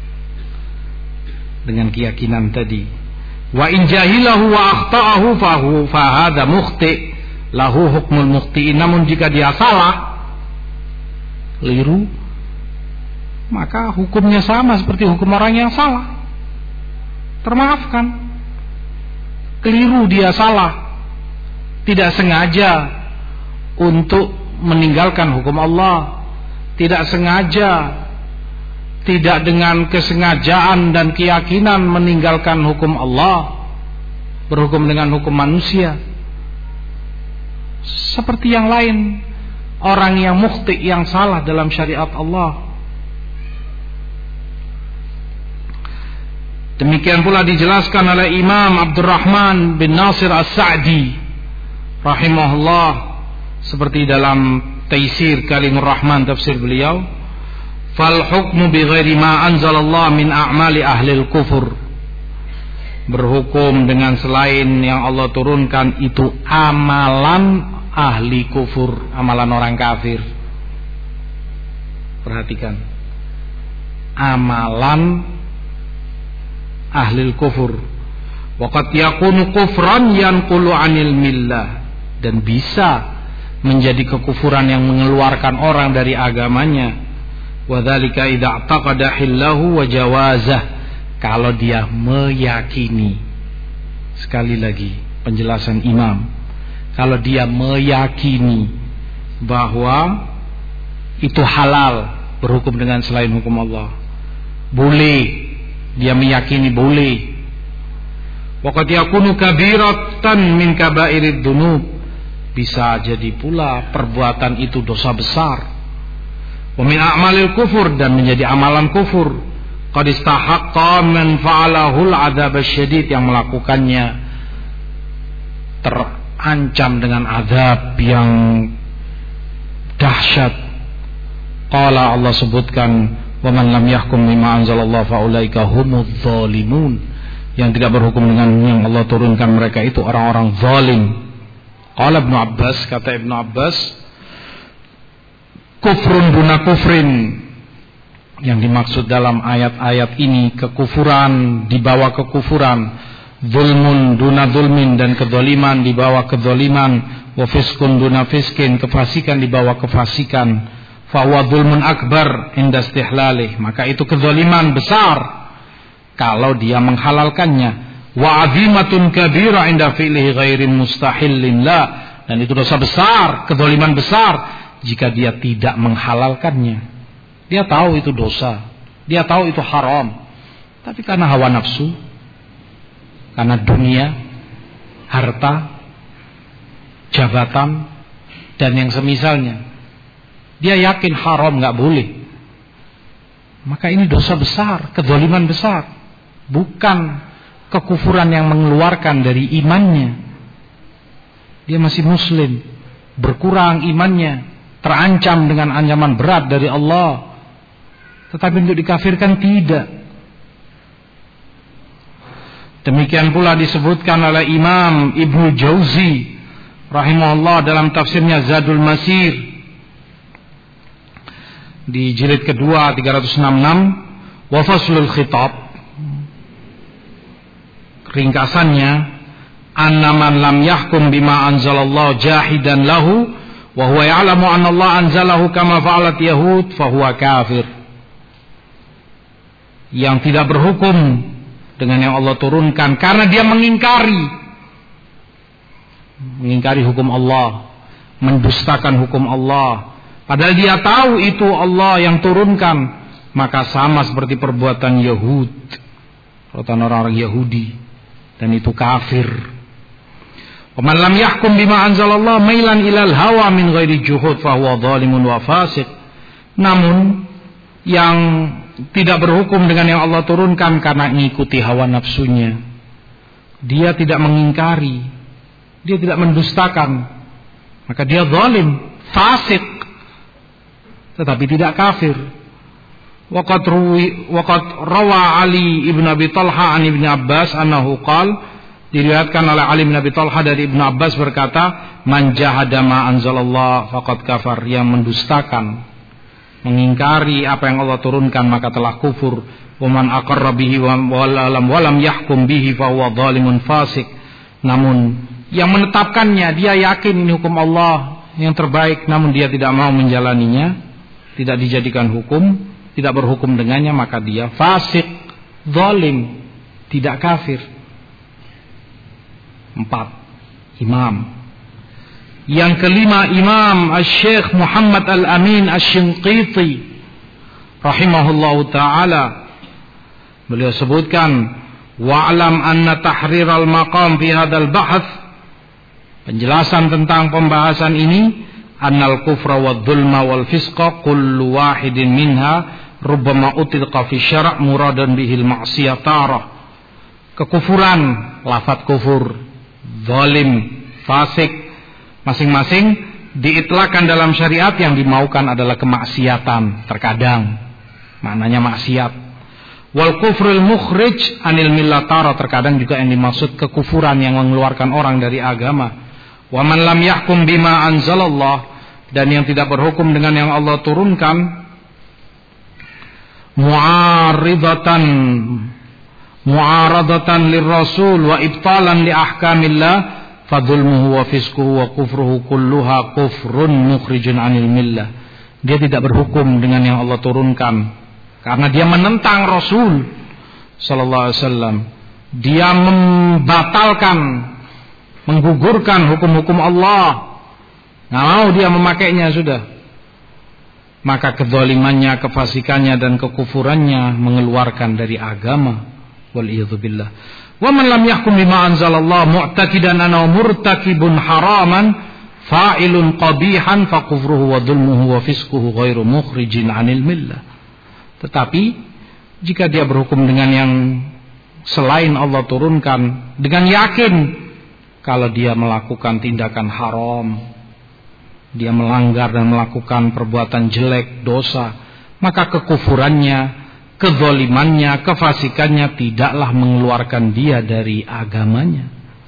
dengan keyakinan tadi. Wa in jahilahu wa akhta'ahu fa hadha mukhti lahu hukmul mukhtiin. Namun jika dia salah, keliru, maka hukumnya sama seperti hukum orang yang salah, termaafkan. Keliru, dia salah, tidak sengaja untuk meninggalkan hukum Allah, tidak sengaja, tidak dengan kesengajaan dan keyakinan meninggalkan hukum Allah, berhukum dengan hukum manusia. Seperti yang lain, orang yang mukhti, yang salah dalam syariat Allah. Demikian pula dijelaskan oleh Imam Abdurrahman bin Nasir As-Sa'di rahimahullah, seperti dalam Taisir Kalimur Rahman tafsir beliau, fal hukmu bi ghairi ma anzalallah min a'mali ahlil kufur. Berhukum dengan selain yang Allah turunkan itu amalan ahli kufur, amalan orang kafir. Perhatikan, amalan ahlil kufur. Waqad yakunu kufran yanqulu 'anil millah, dan bisa menjadi kekufuran yang mengeluarkan orang dari agamanya. Wa dzalika idza i'taqada hillahu wa jawazah, kalau dia meyakini. Sekali lagi penjelasan imam, kalau dia meyakini bahwa itu halal berhukum dengan selain hukum Allah, boleh, dia meyakini boleh. Waqad yakunu kabiratan min kabairid dzunub, bisa jadi pula perbuatan itu dosa besar. Wa min a'malil kufur, dan menjadi amalan kufur. Qad istahaqqa man fa'alahul 'adzab asyadid, yang melakukannya terancam dengan azab yang dahsyat. Qala, Allah sebutkan, wa man lam yahkum bima anzalallahu fa ulaika humudz zalimun, yang tidak berhukum dengan yang Allah turunkan, mereka itu orang-orang zalim. Qala Ibnu Abbas, kata Ibnu Abbas, kufrun duna kufrin, yang dimaksud dalam ayat-ayat ini kekufuran di bawah kekufuran, zulmun duna zulmin, dan kezaliman di bawah kezaliman, wa fiskun duna fiskin, kefasikan di bawah kefasikan, fa huwa zulmun akbar inda istihlalih, maka itu kezaliman besar kalau dia menghalalkannya. Wa azimatun kabira inda fi'lihi ghairin mustahillin la, dan itu dosa besar, kezaliman besar jika dia tidak menghalalkannya. Dia tahu itu dosa, dia tahu itu haram, tapi karena hawa nafsu, karena dunia, harta, jabatan, dan yang semisalnya, dia yakin haram, gak boleh, maka ini dosa besar, kezaliman besar, bukan kekufuran yang mengeluarkan dari imannya. Dia masih muslim, berkurang imannya, terancam dengan ancaman berat dari Allah, tetapi untuk dikafirkan tidak. Demikian pula disebutkan oleh Imam Ibnu Jauzi rahimahullah dalam tafsirnya Zadul Masir di jilid kedua 366, wa faslul khitab, ringkasannya, annaman lam yahkum bima anzalallahu jahidan lahu wa huwa ya'lamu anna Allah anzalahu kama fa'alat yahud fa huwa kafir. Yang tidak berhukum dengan yang Allah turunkan karena dia mengingkari hukum Allah, mendustakan hukum Allah, padahal dia tahu itu Allah yang turunkan, maka sama seperti perbuatan Yahud, perbuatan orang-orang Yahudi, dan itu kafir. Waman lam yahkum bima anzalallah mailan ilal hawa min ghairi juhud fa huwa zalimun wa fasik. Namun yang tidak berhukum dengan yang Allah turunkan karena mengikuti hawa nafsunya, dia tidak mengingkari, dia tidak mendustakan, maka dia zalim, fasik, tetapi tidak kafir. Waqad rawa Ali ibn Abi Talha an Ibn Abbas annahu qala, diriwayatkan oleh Ali bin Abi Talha dari Ibn Abbas berkata, man jahada ma anzalallah faqad kafar, yang mendustakan, mengingkari apa yang Allah turunkan maka telah kufur. Wa man aqarra bihi wa lam yahkum bihi fa huwa zalimun fasik. Namun yang menetapkannya, dia yakin ini hukum Allah yang terbaik, namun dia tidak mau menjalaninya, tidak dijadikan hukum, tidak berhukum dengannya, maka dia fasik, zalim, tidak kafir. 4. Imam Yang kelima, Imam Asy-Syaikh Muhammad Al-Amin Asy-Shinqiti rahimahullahu taala, beliau sebutkan, wa'lam anna tahriral maqam fi hadzal bahts, penjelasan tentang pembahasan ini, annal kufra wad dzulma wal fisqa kullu wahidin minha rubbama utilqa fi syara' muradan bihil ma'siyah tarah. Kekufuran, lafaz kufur, zalim, fasik, masing-masing diitlakkan dalam syariat, yang dimaukan adalah kemaksiatan, terkadang maknanya maksiat. Wal kufrul mukhrij anil millah tara, terkadang juga yang dimaksud kekufuran yang mengeluarkan orang dari agama. Wa man lam yahkum bima anzalallah, dan yang tidak berhukum dengan yang Allah turunkan, mu'aradatan lirrasul wa ibtalan li ahkamillah, fadzulmuhu wa fiskuhu wa kufruhu kulluha kufrun mukhrijun anil millah. Dia tidak berhukum dengan yang Allah turunkan karena dia menentang Rasul sallallahu alaihi wasallam. Dia membatalkan, menggugurkan hukum-hukum Allah. Nggak mau dia memakainya sudah. Maka kedzalimannya, kefasikannya dan kekufurannya mengeluarkan dari agama. Wal iyadzu billah. Wa man lam yahkum bima anzalallah mu'taqidan annahu murtakibun haraman fa'ilun qabihan fa kufruhu wa dhulmuhu wa fisquhu ghairu mukhrijin 'anil millah. Tetapi jika dia berhukum dengan yang selain Allah turunkan, dengan yakin kalau dia melakukan tindakan haram, dia melanggar dan melakukan perbuatan jelek, dosa, maka kekufurannya, kezalimannya, kefasikannya tidaklah mengeluarkan dia dari agamanya.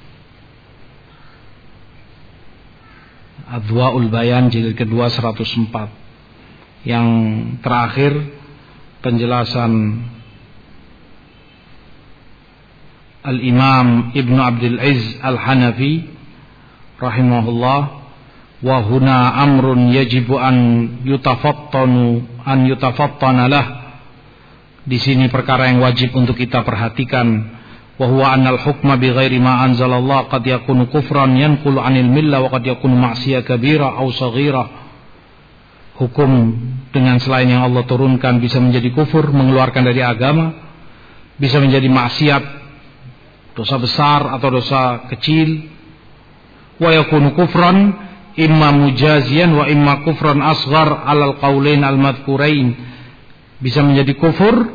Adwaul Bayan jilid kedua 104. Yang terakhir, penjelasan Al-Imam Ibnu Abdul Aziz Al-Hanafi rahimahullah, wa huna amrun yajibu an yutafattana lah. Di sini perkara yang wajib untuk kita perhatikan, wa huwa annal hukma bighairi ma anzalallah qad yakunu kufran yanqulu 'anil millah wa qad yakunu ma'siyah kabira aw saghira. Hukum dengan selain yang Allah turunkan bisa menjadi kufur, mengeluarkan dari agama, bisa menjadi maksiat, dosa besar atau dosa kecil. Wa yakunu kufran imma mujazian wa imma kufran asghar 'alal qaulain al-madhkurain. Bisa menjadi kufur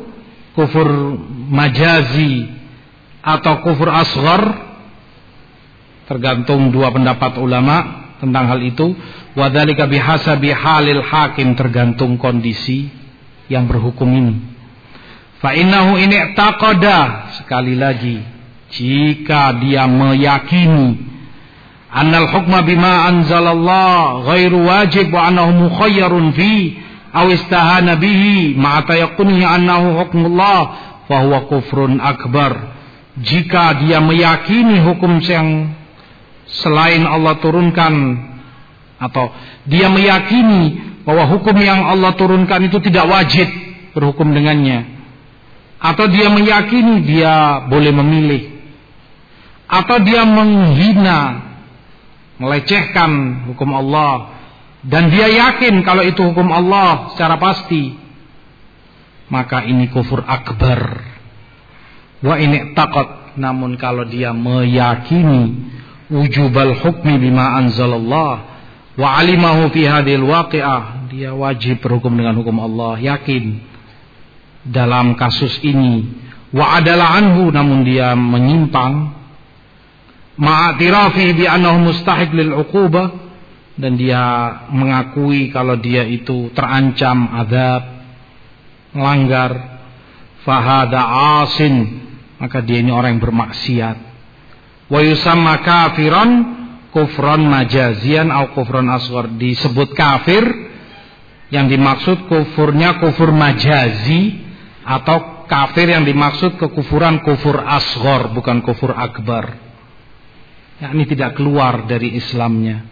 majazi atau kufur asghar, tergantung dua pendapat ulama tentang hal itu. Wa dzalika bihasabi halil hakim, tergantung kondisi yang berhukum ini. Fa innahu in i'taqada, sekali lagi, jika dia meyakini annal hukma bima anzalallah ghairu wajib wa annahu mukhayyarun fi aw istahana bihi ma'a tayaqqunihi annahu hukmullah fa huwa kufrun akbar. Jika dia meyakini hukum yang selain Allah turunkan, atau dia meyakini bahwa hukum yang Allah turunkan itu tidak wajib berhukum dengannya, atau dia meyakini dia boleh memilih, atau dia menghina, melecehkan hukum Allah, dan dia yakin kalau itu hukum Allah secara pasti, maka ini kufur akbar. Wa ini taqat, namun kalau dia meyakini wujubal hukmi bima anzalallah wa alimahu fi hadhil waqi'ah, dia wajib berhukum dengan hukum Allah, yakin dalam kasus ini, wa adala anhu, namun dia menyimpang, ma'atirafi bi annahu mustahiq lil uqubah, dan dia mengakui kalau dia itu terancam azab, melanggar, fahada asin, maka dia ini orang yang bermaksiat. Wa yusamma kafiran kufran majazian atau kufran asghar, disebut kafir, yang dimaksud kufurnya kufur majazi, atau kafir yang dimaksud kekufuran kufur asghar, bukan kufur akbar. Ini tidak keluar dari Islamnya.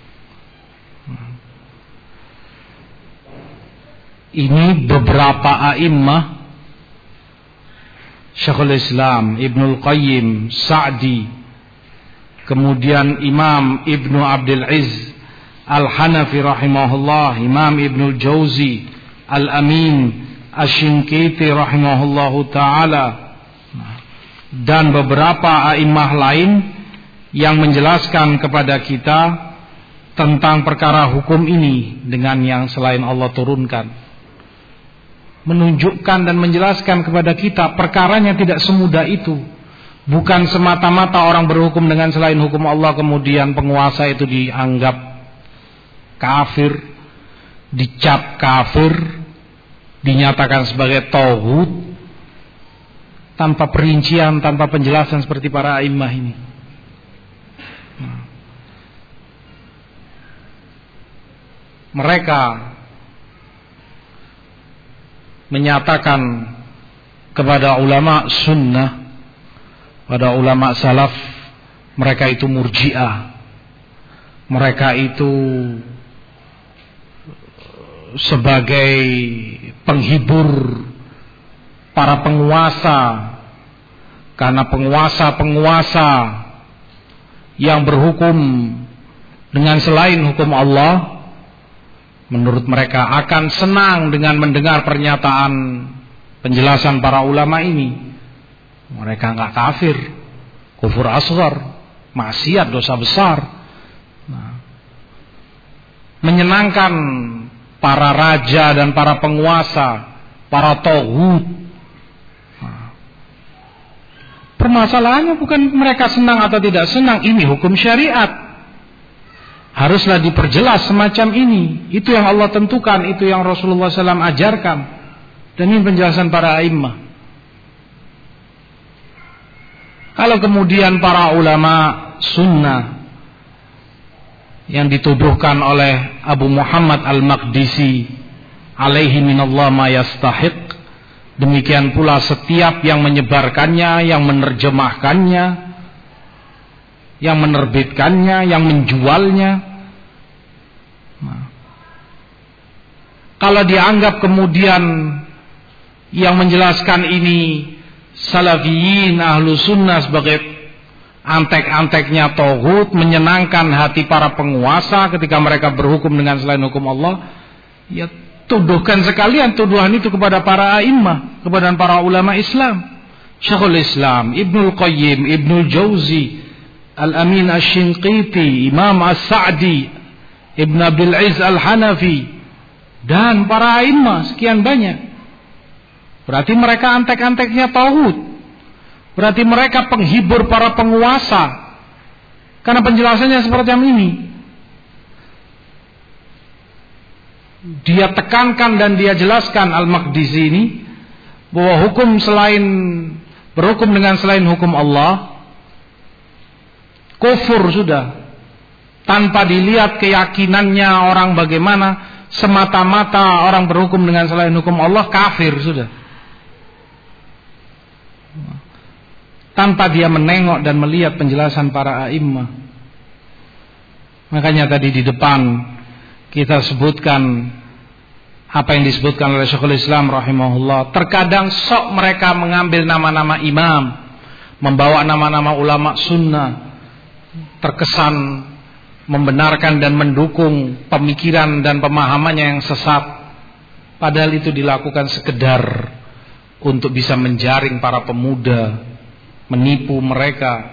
Ini beberapa a'immah, Syekhul Islam, Ibnul Qayyim, Sa'di, kemudian Imam Ibnu Abdul Izz Al-Hanafi rahimahullah, Imam Ibnu Jauzi Al-Amin Asy-Shinqiti rahimahullahu ta'ala, dan beberapa a'immah lain yang menjelaskan kepada kita tentang perkara hukum ini dengan yang selain Allah turunkan, menunjukkan dan menjelaskan kepada kita perkaranya tidak semudah itu. Bukan semata-mata orang berhukum dengan selain hukum Allah kemudian penguasa itu dianggap kafir, dicap kafir, dinyatakan sebagai tauhid, tanpa perincian, tanpa penjelasan seperti para a'immah ini. Mereka menyatakan kepada ulama sunnah, pada ulama salaf, mereka itu murji'ah, mereka itu sebagai penghibur para penguasa, karena penguasa-penguasa yang berhukum dengan selain hukum Allah, menurut mereka akan senang dengan mendengar pernyataan penjelasan para ulama ini. Mereka enggak kafir, kufur asghar, maksiat, dosa besar. Menyenangkan para raja dan para penguasa, para tauhid. Permasalahannya bukan mereka senang atau tidak senang, ini hukum syariat. Haruslah diperjelas semacam ini. Itu yang Allah tentukan, itu yang Rasulullah SAW ajarkan. Dan ini penjelasan para a'immah. Kalau kemudian para ulama sunnah yang dituduhkan oleh Abu Muhammad Al-Maqdisi alaihi minallah ma yastahiq, demikian pula setiap yang menyebarkannya, yang menerjemahkannya, yang menerbitkannya, yang menjualnya, kalau dianggap kemudian yang menjelaskan ini salafiyin ahlu sunnah sebagai antek-anteknya tauhid, menyenangkan hati para penguasa ketika mereka berhukum dengan selain hukum Allah, ya tuduhkan sekalian tuduhan itu kepada para a'immah, kepada para ulama Islam. Syekhul Islam Ibnul Qayyim, Ibnul Jauzi, Al-Amin Asy-Shinqiti, Imam As-Sa'di, Ibn Abdul Izz Al-Hanafi, dan para a'immah sekian banyak. Berarti mereka antek-anteknya tauhid. Berarti mereka penghibur para penguasa. Karena penjelasannya seperti ini. Dia tekankan dan dia jelaskan Al-Maqdisi ini bahwa berhukum dengan selain hukum Allah kufur sudah. Tanpa dilihat keyakinannya orang bagaimana, semata-mata orang berhukum dengan selain hukum Allah kafir sudah. Tanpa dia menengok dan melihat penjelasan para a'immah. Makanya tadi di depan kita sebutkan apa yang disebutkan oleh Syekhul Islam rahimahullah. Terkadang sok mereka mengambil nama-nama imam, membawa nama-nama ulama sunnah, terkesan membenarkan dan mendukung pemikiran dan pemahamannya yang sesat. Padahal itu dilakukan sekedar untuk bisa menjaring para pemuda, menipu mereka.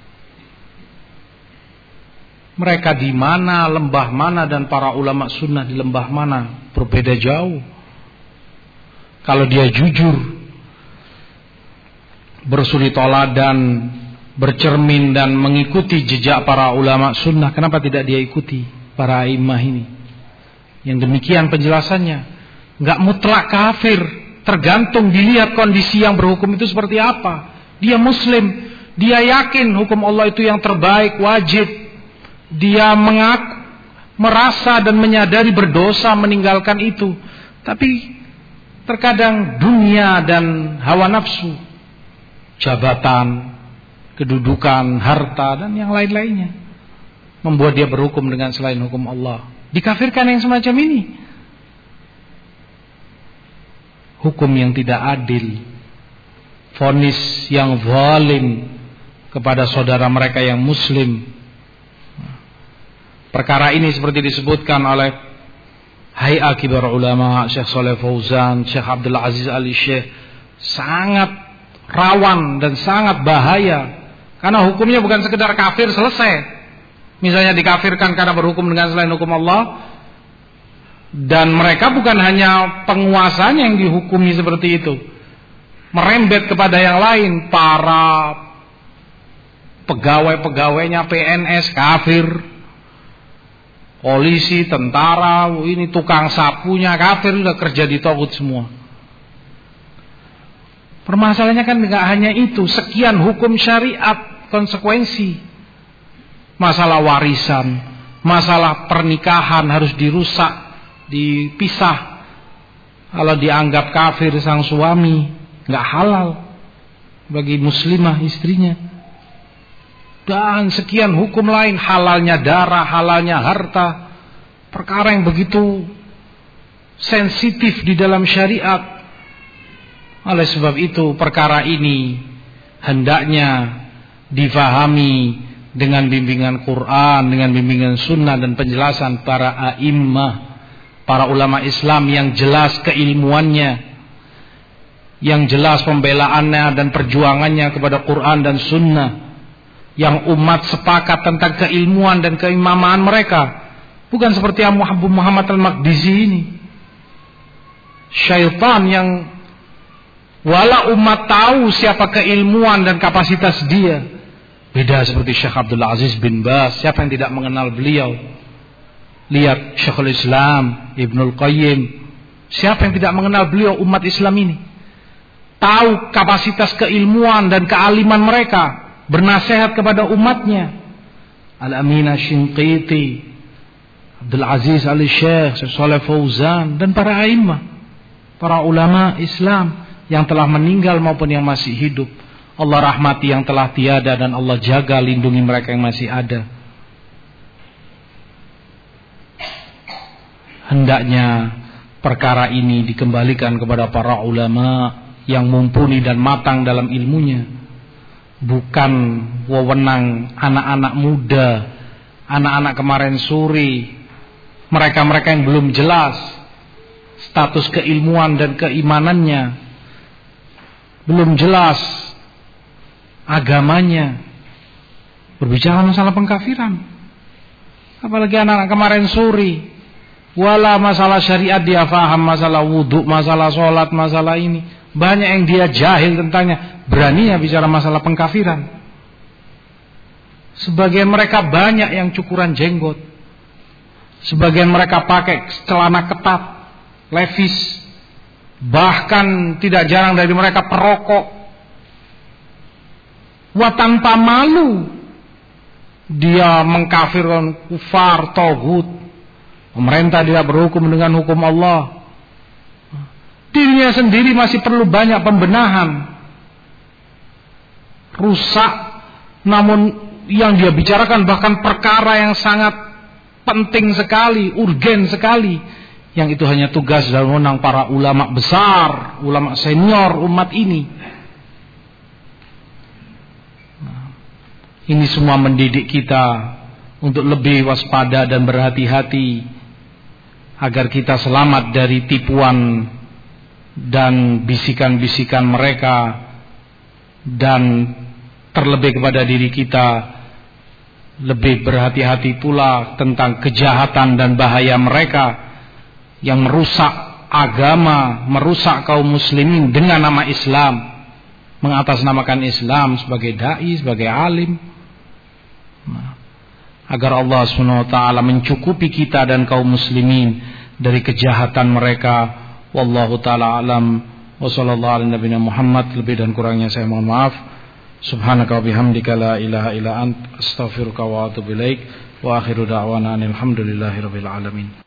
Mereka di mana, lembah mana, dan para ulama sunnah di lembah mana, berbeda jauh. Kalau dia jujur, bersuri toladan, bercermin dan mengikuti jejak para ulama sunnah, kenapa tidak dia ikuti para imam ini? Yang demikian penjelasannya, nggak mutlak kafir, tergantung dilihat kondisi yang berhukum itu seperti apa. Dia muslim, dia yakin hukum Allah itu yang terbaik, wajib. Dia merasa dan menyadari berdosa meninggalkan itu. Tapi terkadang dunia dan hawa nafsu, jabatan, kedudukan, harta, dan yang lain-lainnya membuat dia berhukum dengan selain hukum Allah. Dikafirkan yang semacam ini. Hukum yang tidak adil, vonis yang zalim, kepada saudara mereka yang muslim. Perkara ini seperti disebutkan oleh Hay'a Kibar Ulama, Syekh Shalih Fauzan, Syekh Abdul Aziz Al-Syekh, sangat rawan dan sangat bahaya. Karena hukumnya bukan sekedar kafir selesai. Misalnya dikafirkan karena berhukum dengan selain hukum Allah. Dan mereka bukan hanya penguasanya yang dihukumi seperti itu, merembet kepada yang lain. Para pegawai-pegawainya PNS kafir, polisi, tentara, ini tukang sapunya kafir, sudah kerja di tagut semua. Permasalahannya kan tidak hanya itu, sekian hukum syariat konsekuensi. Masalah warisan, masalah pernikahan harus dirusak, dipisah. Kalau dianggap kafir sang suami, nggak halal bagi muslimah istrinya. Dan sekian hukum lain, halalnya darah, halalnya harta, perkara yang begitu sensitif di dalam syariat. Oleh sebab itu perkara ini hendaknya difahami dengan bimbingan Quran, dengan bimbingan sunnah dan penjelasan para a'immah, para ulama Islam yang jelas keilmuannya, yang jelas pembelaannya dan perjuangannya kepada Quran dan sunnah, yang umat sepakat tentang keilmuan dan keimaman mereka. Bukan seperti Abu Muhammad Al-Maqdisi ini, syaitan yang wala umat tahu siapa keilmuan dan kapasitas dia. Beda seperti Syekh Abdul Aziz bin Baz, siapa yang tidak mengenal beliau? Lihat Syekhul Islam Ibnul Qayyim, siapa yang tidak mengenal beliau? Umat Islam ini tahu kapasitas keilmuan dan kealiman mereka, bernasihat kepada umatnya. Al-Amin Asy-Shinqiti, Abdul Aziz Al-Syekh, Syekh Shalih Fauzan, dan para a'immah, para ulama Islam yang telah meninggal maupun yang masih hidup. Allah rahmati yang telah tiada dan Allah jaga lindungi mereka yang masih ada. Hendaknya perkara ini dikembalikan kepada para ulama yang mumpuni dan matang dalam ilmunya, bukan wewenang anak-anak muda, anak-anak kemarin sore, mereka-mereka yang belum jelas status keilmuan dan keimanannya, belum jelas agamanya, berbicara masalah pengkafiran. Apalagi anak-anak kemarin sore, wala masalah syariat dia faham, masalah wudhu, masalah sholat, masalah ini, banyak yang dia jahil tentangnya, beraninya bicara masalah pengkafiran. Sebagian mereka banyak yang cukuran jenggot, sebagian mereka pakai celana ketat, levis, bahkan tidak jarang dari mereka perokok. Wah, tanpa malu dia mengkafirkan kufar, togut. Pemerintah tidak berhukum dengan hukum Allah. Dirinya sendiri masih perlu banyak pembenahan. Rusak, namun yang dia bicarakan bahkan perkara yang sangat penting sekali, urgen sekali. Yang itu hanya tugas dan wewenang para ulama besar, ulama senior umat ini. Ini semua mendidik kita untuk lebih waspada dan berhati-hati agar kita selamat dari tipuan dan bisikan-bisikan mereka, dan terlebih kepada diri kita lebih berhati-hati pula tentang kejahatan dan bahaya mereka yang merusak agama, merusak kaum muslimin dengan nama Islam, mengatasnamakan Islam sebagai dai, sebagai alim. Agar Allah SWT mencukupi kita dan kaum muslimin dari kejahatan mereka. Wallahu ta'ala alam. Wa sallallahu ala nabiyina Muhammad. Lebih dan kurangnya saya mohon maaf. Subhanaka wa bihamdika la ilaha illa ant, astaghfiruka wa atubu ilaik. Wa akhiru da'wana alhamdulillahi rabbil alamin.